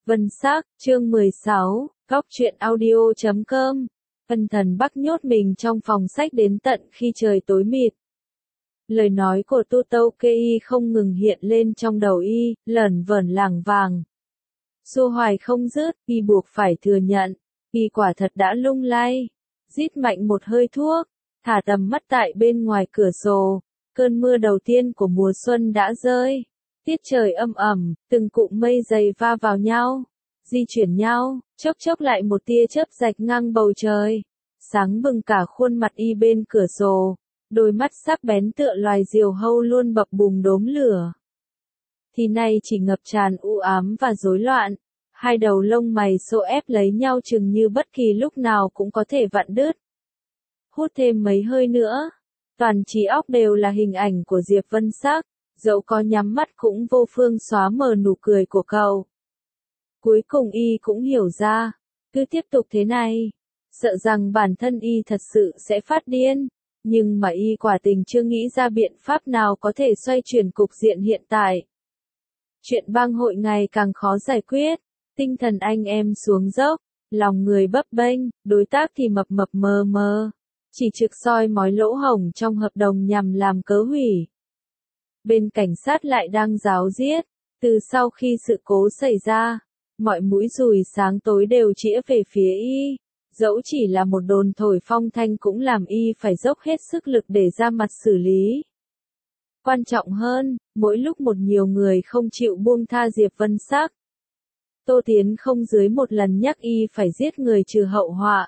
Vân Sắc, chương 16, Góc truyện audio.com. Ân Thần Bắc nhốt mình trong phòng sách đến tận khi trời tối mịt. Lời nói của Tu Tâu Kei không ngừng hiện lên trong đầu y, lởn vởn lảng vàng. Xô hoài không dứt, y buộc phải thừa nhận, y quả thật đã lung lay. Rít mạnh một hơi thuốc, thả tầm mắt tại bên ngoài cửa sổ, cơn mưa đầu tiên của mùa xuân đã rơi. Tiết trời âm ẩm, từng cụm mây dày va vào nhau, di chuyển nhau, chốc chốc lại một tia chớp rạch ngang bầu trời. Sáng bừng cả khuôn mặt y bên cửa sổ, đôi mắt sắc bén tựa loài diều hâu luôn bập bùng đốm lửa. Thì nay chỉ ngập tràn u ám và rối loạn, hai đầu lông mày xô ép lấy nhau chừng như bất kỳ lúc nào cũng có thể vặn đứt. Hút thêm mấy hơi nữa, toàn trí óc đều là hình ảnh của Diệp Vân Sắc. Dẫu có nhắm mắt cũng vô phương xóa mờ nụ cười của cậu. Cuối cùng y cũng hiểu ra, cứ tiếp tục thế này, sợ rằng bản thân y thật sự sẽ phát điên, nhưng mà y quả tình chưa nghĩ ra biện pháp nào có thể xoay chuyển cục diện hiện tại. Chuyện bang hội ngày càng khó giải quyết, tinh thần anh em xuống dốc, lòng người bấp bênh, đối tác thì mập mập mờ mờ, chỉ trực soi mói lỗ hổng trong hợp đồng nhằm làm cớ hủy. Bên cảnh sát lại đang ráo riết, từ sau khi sự cố xảy ra, mọi mũi dùi sáng tối đều chĩa về phía y, dẫu chỉ là một đồn thổi phong thanh cũng làm y phải dốc hết sức lực để ra mặt xử lý. Quan trọng hơn, mỗi lúc một nhiều người không chịu buông tha Diệp Vân Sắc. Tô Tiến không dưới một lần nhắc y phải giết người trừ hậu họa.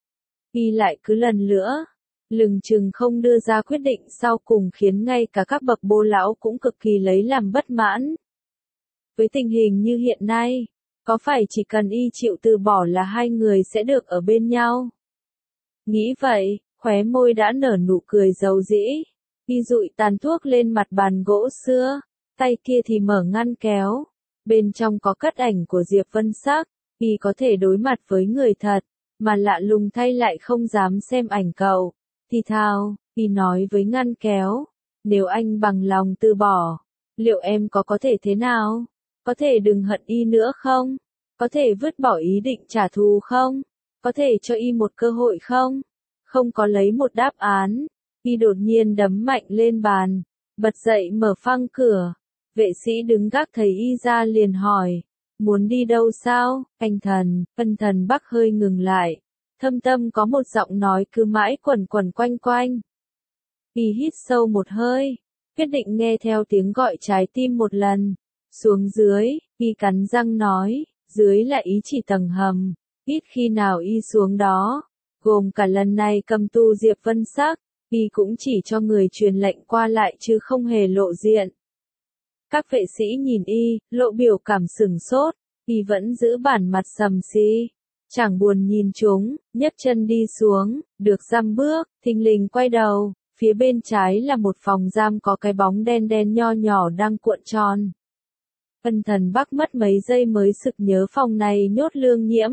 Y lại cứ lần nữa lừng chừng không đưa ra quyết định sau cùng khiến ngay cả các bậc bô lão cũng cực kỳ lấy làm bất mãn. Với tình hình như hiện nay, có phải chỉ cần y chịu từ bỏ là hai người sẽ được ở bên nhau? Nghĩ vậy, khóe môi đã nở nụ cười dầu dĩ. Y dụi tàn thuốc lên mặt bàn gỗ xưa, tay kia thì mở ngăn kéo. Bên trong có cất ảnh của Diệp Vân Sắc, y có thể đối mặt với người thật, mà lạ lùng thay lại không dám xem ảnh cậu. Thì thào, y nói với ngăn kéo, nếu anh bằng lòng từ bỏ, liệu em có thể thế nào? Có thể đừng hận y nữa không? Có thể vứt bỏ ý định trả thù không? Có thể cho y một cơ hội không? Không có lấy một đáp án, y đột nhiên đấm mạnh lên bàn, bật dậy mở phăng cửa. Vệ sĩ đứng gác thấy y ra liền hỏi, muốn đi đâu sao? Anh Thần, Ân Thần Bắc hơi ngừng lại. Thâm tâm có một giọng nói cứ mãi quẩn quẩn quanh quanh. Y hít sâu một hơi, quyết định nghe theo tiếng gọi trái tim một lần. Xuống dưới, y cắn răng nói, dưới là ý chỉ tầng hầm, ít khi nào y xuống đó. Gồm cả lần này cầm tù Diệp Vân Sắc, y cũng chỉ cho người truyền lệnh qua lại chứ không hề lộ diện. Các vệ sĩ nhìn y, lộ biểu cảm sửng sốt, y vẫn giữ bản mặt sầm xí. Chẳng buồn nhìn chúng, nhấc chân đi xuống, được dăm bước, thình lình quay đầu, phía bên trái là một phòng giam có cái bóng đen đen nho nhỏ đang cuộn tròn. Ân Thần Bắc mất mấy giây mới sực nhớ phòng này nhốt Lương Nhiễm.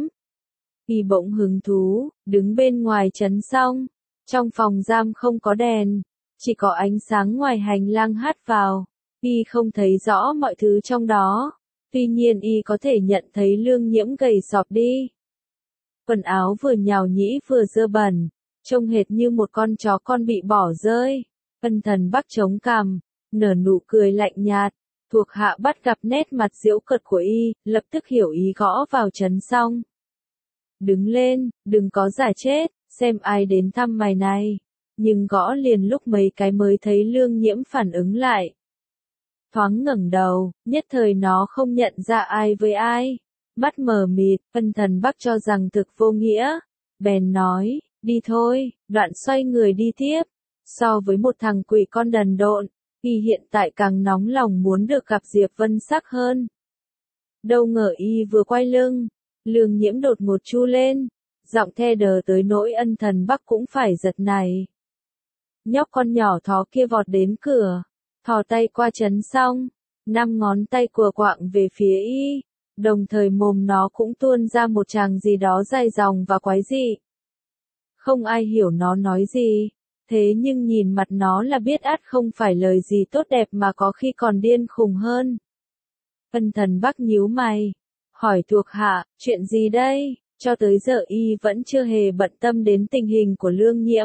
Y bỗng hứng thú, đứng bên ngoài trấn xong, trong phòng giam không có đèn, chỉ có ánh sáng ngoài hành lang hắt vào, y không thấy rõ mọi thứ trong đó, tuy nhiên y có thể nhận thấy Lương Nhiễm gầy sọp đi. Quần áo vừa nhào nhĩ vừa dơ bẩn, trông hệt như một con chó con bị bỏ rơi. Ân Thần Bắc chống cằm, nở nụ cười lạnh nhạt, thuộc hạ bắt gặp nét mặt giễu cợt của y, lập tức hiểu ý gõ vào trấn xong. Đứng lên, đừng có giả chết, xem ai đến thăm mày này. Nhưng gõ liền lúc mấy cái mới thấy Lương Nhiễm phản ứng lại. Thoáng ngẩng đầu, nhất thời nó không nhận ra ai với ai. Mắt mờ mịt, Ân Thần Bắc cho rằng thực vô nghĩa, bèn nói, đi thôi, đoạn xoay người đi tiếp. So với một thằng quỷ con đần độn, y hiện tại càng nóng lòng muốn được gặp Diệp Vân Sắc hơn. Đâu ngờ y vừa quay lưng, Lương Nhiễm đột ngột chu lên, giọng the đờ tới nỗi Ân Thần Bắc cũng phải giật này. Nhóc con nhỏ thó kia vọt đến cửa, thò tay qua trấn xong, 5 ngón tay cùa quạng về phía y. Đồng thời mồm nó cũng tuôn ra một tràng gì đó dài dòng và quái dị. Không ai hiểu nó nói gì, thế nhưng nhìn mặt nó là biết ắt không phải lời gì tốt đẹp mà có khi còn điên khùng hơn. Ân Thần Bắc nhíu mày, hỏi thuộc hạ, chuyện gì đây? Cho tới giờ y vẫn chưa hề bận tâm đến tình hình của Lương Nhiễm.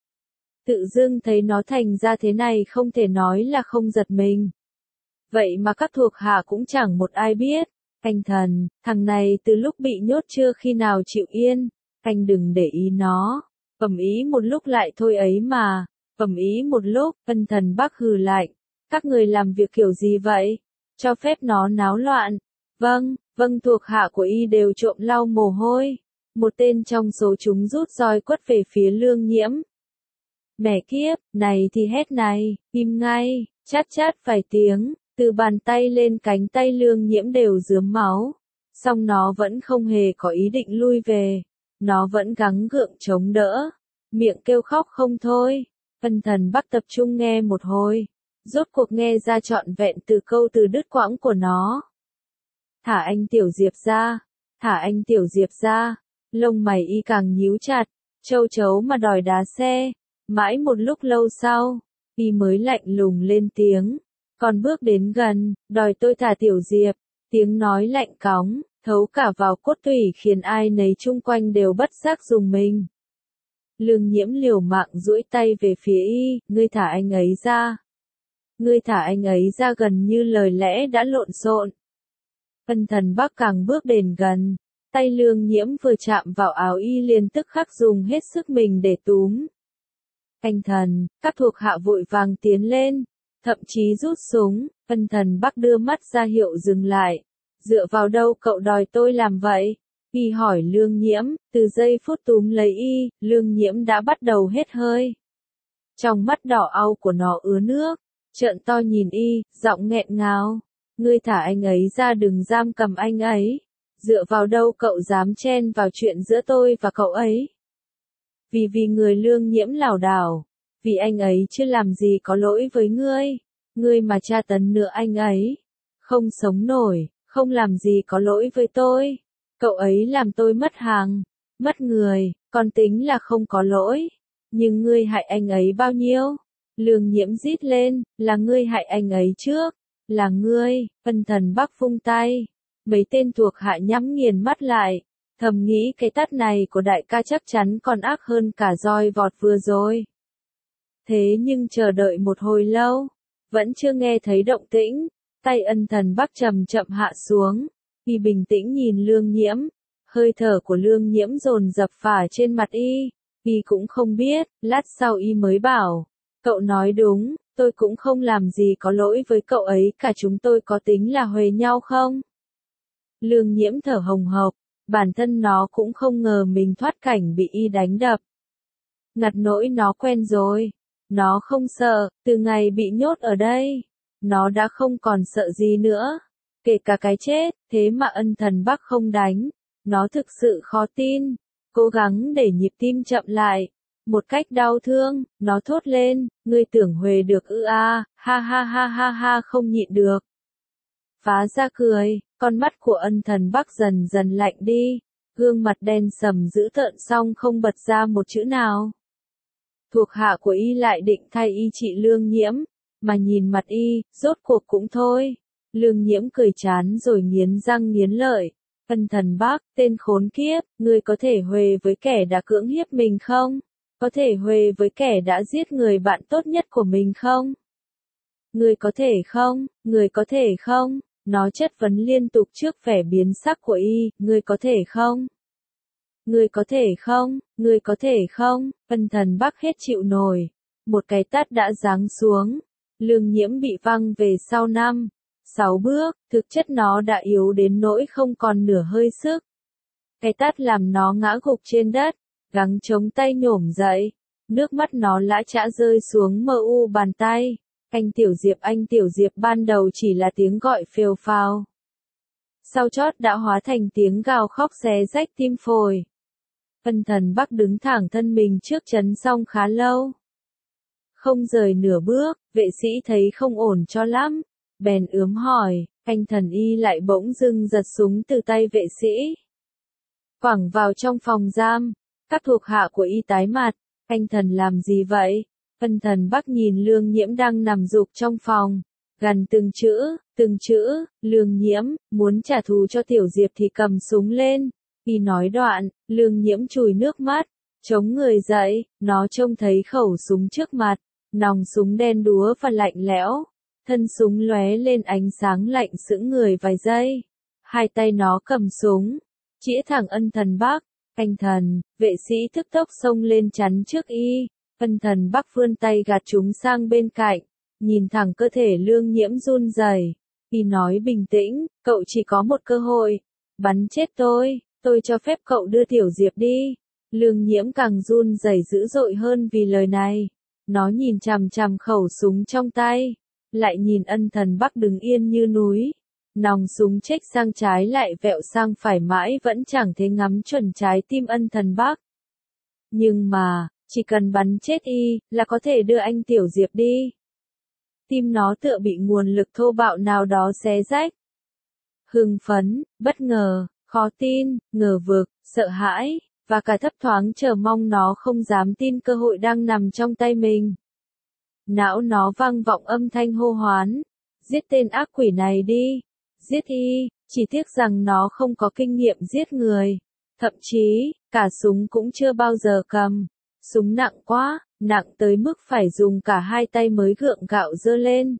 Tự dưng thấy nó thành ra thế này không thể nói là không giật mình. Vậy mà các thuộc hạ cũng chẳng một ai biết. Anh thần, thằng này từ lúc bị nhốt chưa khi nào chịu yên. Anh đừng để ý nó. Ầm ý một lúc lại thôi ấy mà. Ầm ý một lúc, ân thần Bắc hừ lạnh. Các người làm việc kiểu gì vậy? Cho phép nó náo loạn. Vâng, vâng, thuộc hạ của y đều trộm lau mồ hôi. Một tên trong số chúng rút roi quất về phía Lương Nhiễm. Mẹ kiếp, này thì hét này, im ngay, chát chát vài tiếng, từ bàn tay lên cánh tay Lương Nhiễm đều rướm máu. Song nó vẫn không hề có ý định lui về. Nó vẫn gắng gượng chống đỡ. Miệng kêu khóc không thôi. Ân thần Bắc tập trung nghe một hồi. Rốt cuộc nghe ra trọn vẹn từ câu từ đứt quãng của nó. Thả anh Tiểu Diệp ra. Thả anh Tiểu Diệp ra. Lông mày y càng nhíu chặt. Châu chấu mà đòi đá xe. Mãi một lúc lâu sau, y mới lạnh lùng lên tiếng. Còn bước đến gần, đòi tôi thả Tiểu Diệp. Tiếng nói lạnh cóng, thấu cả vào cốt tủy khiến ai nấy chung quanh đều bất giác rùng mình. Lương Nhiễm liều mạng duỗi tay về phía y, ngươi thả anh ấy ra. Ngươi thả anh ấy ra, gần như lời lẽ đã lộn xộn. Ân thần Bắc càng bước đến gần, tay Lương Nhiễm vừa chạm vào áo y liền tức khắc dùng hết sức mình để túm. Anh thần, các thuộc hạ vội vàng tiến lên, thậm chí rút súng. Ân thần Bắc đưa mắt ra hiệu dừng lại. Dựa vào đâu cậu đòi tôi làm vậy? Y hỏi Lương Nhiễm. Từ giây phút túm lấy y, Lương Nhiễm đã bắt đầu hết hơi. Trong mắt đỏ au của nó ứa nước, trợn to nhìn y, giọng nghẹn ngào. Ngươi thả anh ấy ra, đừng giam cầm anh ấy. Dựa vào đâu cậu dám chen vào chuyện giữa tôi và cậu ấy? Vì người Lương Nhiễm lảo đảo. Vì anh ấy chưa làm gì có lỗi với ngươi. Ngươi mà tra tấn nữa anh ấy. Không sống nổi, không làm gì có lỗi với tôi. Cậu ấy làm tôi mất hàng, mất người, còn tính là không có lỗi. Nhưng ngươi hại anh ấy bao nhiêu? Lương Nhiễm rít lên, là ngươi hại anh ấy trước. Là ngươi. Ân thần Bắc vung tay. Mấy tên thuộc hạ nhắm nghiền mắt lại. Thầm nghĩ cái tát này của đại ca chắc chắn còn ác hơn cả roi vọt vừa rồi. Thế nhưng chờ đợi một hồi lâu, vẫn chưa nghe thấy động tĩnh. Tay ân thần Bắc chậm chậm hạ xuống. Y bình tĩnh nhìn Lương Nhiễm. Hơi thở của Lương Nhiễm dồn dập phả trên mặt y. Y cũng không biết, lát sau y mới bảo. Cậu nói đúng, tôi cũng không làm gì có lỗi với cậu ấy cả, chúng tôi có tính là huề nhau không? Lương Nhiễm thở hồng hộc. Bản thân nó cũng không ngờ mình thoát cảnh bị y đánh đập. Ngặt nỗi nó quen rồi. Nó không sợ, từ ngày bị nhốt ở đây. Nó đã không còn sợ gì nữa. Kể cả cái chết, thế mà ân thần Bắc không đánh. Nó thực sự khó tin. Cố gắng để nhịp tim chậm lại. Một cách đau thương, nó thốt lên, ngươi tưởng huề được ư a, ha ha ha ha ha, không nhịn được. Phá ra cười, con mắt của ân thần Bắc dần dần lạnh đi. Gương mặt đen sầm dữ tợn xong không bật ra một chữ nào. Thuộc hạ của y lại định thay y trị Lương Nhiễm. Mà nhìn mặt y, rốt cuộc cũng thôi. Lương Nhiễm cười chán rồi nghiến răng nghiến lợi. Ân thần Bắc, tên khốn kiếp, ngươi có thể huề với kẻ đã cưỡng hiếp mình không? Có thể huề với kẻ đã giết người bạn tốt nhất của mình không? Ngươi có thể không? Ngươi có thể không? Nó chất vấn liên tục trước vẻ biến sắc của y, ngươi có thể không? Ngươi có thể không? Ngươi có thể không? Ân thần Bắc hết chịu nổi. Một cái tát đã giáng xuống. Lương Nhiễm bị văng về sau 5-6 bước, thực chất nó đã yếu đến nỗi không còn nửa hơi sức. Cái tát làm nó ngã gục trên đất, gắng chống tay nhổm dậy. Nước mắt nó lã chã rơi xuống mờ u bàn tay. Anh Tiểu Diệp ban đầu chỉ là tiếng gọi phều phào. Sau chót đã hóa thành tiếng gào khóc xé rách tim phổi. Ân thần Bắc đứng thẳng thân mình trước trấn xong khá lâu. Không rời nửa bước, vệ sĩ thấy không ổn cho lắm. Bèn ướm hỏi, anh thần y lại bỗng dưng giật súng từ tay vệ sĩ. Quẳng vào trong phòng giam, các thuộc hạ của y tái mặt, anh thần làm gì vậy? Ân thần Bắc nhìn Lương Nhiễm đang nằm gục trong phòng, Gần từng chữ, Lương Nhiễm, muốn trả thù cho Tiểu Diệp thì cầm súng lên. Y nói đoạn, Lương Nhiễm chùi nước mắt, chống người dậy, nó trông thấy khẩu súng trước mặt, nòng súng đen đúa và lạnh lẽo, thân súng lóe lên ánh sáng lạnh sững người vài giây. Hai tay nó cầm súng, chĩa thẳng Ân Thần Bắc. Anh thần, vệ sĩ tức tốc xông lên chắn trước y. Ân Thần Bắc vươn tay gạt chúng sang bên cạnh, nhìn thẳng cơ thể Lương Nhiễm run rẩy. Y nói bình tĩnh, cậu chỉ có một cơ hội, bắn chết tôi cho phép cậu đưa Tiểu Diệp đi. Lương Nhiễm càng run rẩy dữ dội hơn vì lời này. Nó nhìn chằm chằm khẩu súng trong tay, lại nhìn Ân Thần Bắc đứng yên như núi. Nòng súng chếch sang trái lại vẹo sang phải mãi vẫn chẳng thể ngắm chuẩn trái tim Ân Thần Bắc. Nhưng mà, chỉ cần bắn chết y, là có thể đưa anh Tiểu Diệp đi. Tim nó tựa bị nguồn lực thô bạo nào đó xé rách. Hưng phấn, bất ngờ, khó tin, ngờ vực, sợ hãi, và cả thấp thoáng chờ mong nó không dám tin cơ hội đang nằm trong tay mình. Não nó vang vọng âm thanh hô hoán. Giết tên ác quỷ này đi. Giết y, chỉ tiếc rằng nó không có kinh nghiệm giết người. Thậm chí, cả súng cũng chưa bao giờ cầm. Súng nặng quá, nặng tới mức phải dùng cả hai tay mới gượng gạo giơ lên.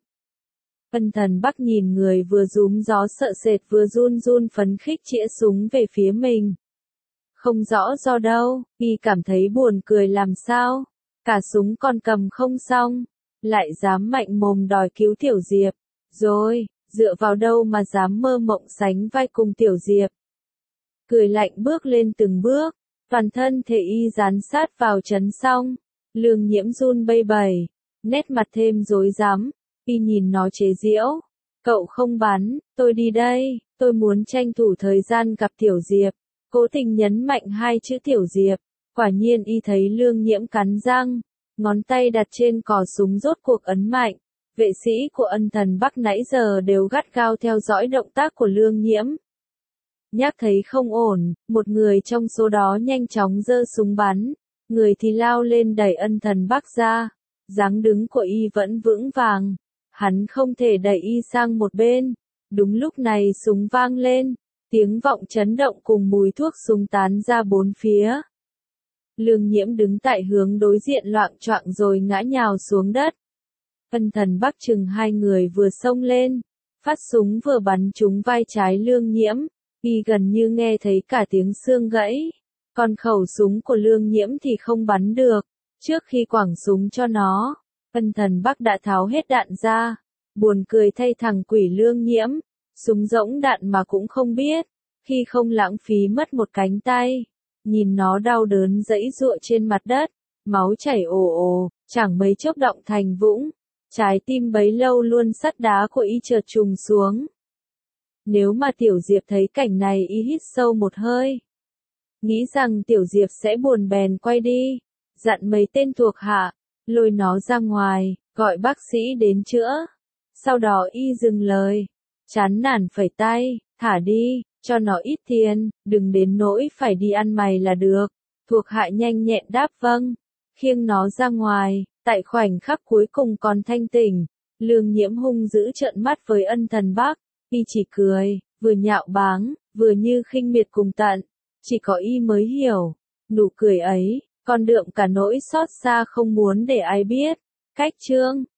Ân Thần Bắc nhìn người vừa rúm gió sợ sệt vừa run run phấn khích chĩa súng về phía mình. Không rõ do đâu, y cảm thấy buồn cười làm sao. Cả súng còn cầm không xong, lại dám mạnh mồm đòi cứu Tiểu Diệp. Rồi, dựa vào đâu mà dám mơ mộng sánh vai cùng Tiểu Diệp. Cười lạnh bước lên từng bước, toàn thân thể y dán sát vào trấn xong. Lương Nhiễm run bây bẩy, nét mặt thêm rối rắm. Y nhìn nó chế giễu. Cậu không bắn, tôi đi đây, tôi muốn tranh thủ thời gian gặp Tiểu Diệp. Cố tình nhấn mạnh hai chữ Tiểu Diệp. Quả nhiên y thấy Lương Nhiễm cắn răng, ngón tay đặt trên cò súng rốt cuộc ấn mạnh. Vệ sĩ của Ân Thần Bắc nãy giờ đều gắt gao theo dõi động tác của Lương Nhiễm. Nhác thấy không ổn, một người trong số đó nhanh chóng giơ súng bắn, người thì lao lên đẩy Ân Thần Bắc ra. Dáng đứng của y vẫn vững vàng, hắn không thể đẩy y sang một bên. Đúng lúc này súng vang lên, tiếng vọng chấn động cùng mùi thuốc súng tán ra bốn phía. Lương Nhiễm đứng tại hướng đối diện loạng choạng rồi ngã nhào xuống đất. Ân Thần Bắc chừng hai người vừa xông lên, phát súng vừa bắn trúng vai trái Lương Nhiễm, y gần như nghe thấy cả tiếng xương gãy. Còn khẩu súng của Lương Nhiễm thì không bắn được. Trước khi quẳng súng cho nó, Ân Thần Bắc đã tháo hết đạn ra. Buồn cười thay thằng quỷ Lương Nhiễm, súng rỗng đạn mà cũng không biết, khi không lãng phí mất một cánh tay. Nhìn nó đau đớn giãy giụa trên mặt đất, máu chảy ồ ồ, chẳng mấy chốc động thành vũng. Trái tim bấy lâu luôn sắt đá của y chợt trùng xuống. Nếu mà Tiểu Diệp thấy cảnh này y hít sâu một hơi. Nghĩ rằng Tiểu Diệp sẽ buồn bèn quay đi, dặn mấy tên thuộc hạ, lôi nó ra ngoài, gọi bác sĩ đến chữa. Sau đó y dừng lời, chán nản phẩy tay, thả đi, cho nó ít tiền, đừng đến nỗi phải đi ăn mày là được. Thuộc hạ nhanh nhẹn đáp vâng, khiêng nó ra ngoài. Tại khoảnh khắc cuối cùng còn thanh tỉnh, Lương Nhiễm hung dữ trợn mắt với Ân Thần Bắc, y chỉ cười, vừa nhạo báng, vừa như khinh miệt cùng tận, chỉ có y mới hiểu, nụ cười ấy, còn đượm cả nỗi xót xa không muốn để ai biết. Cách chương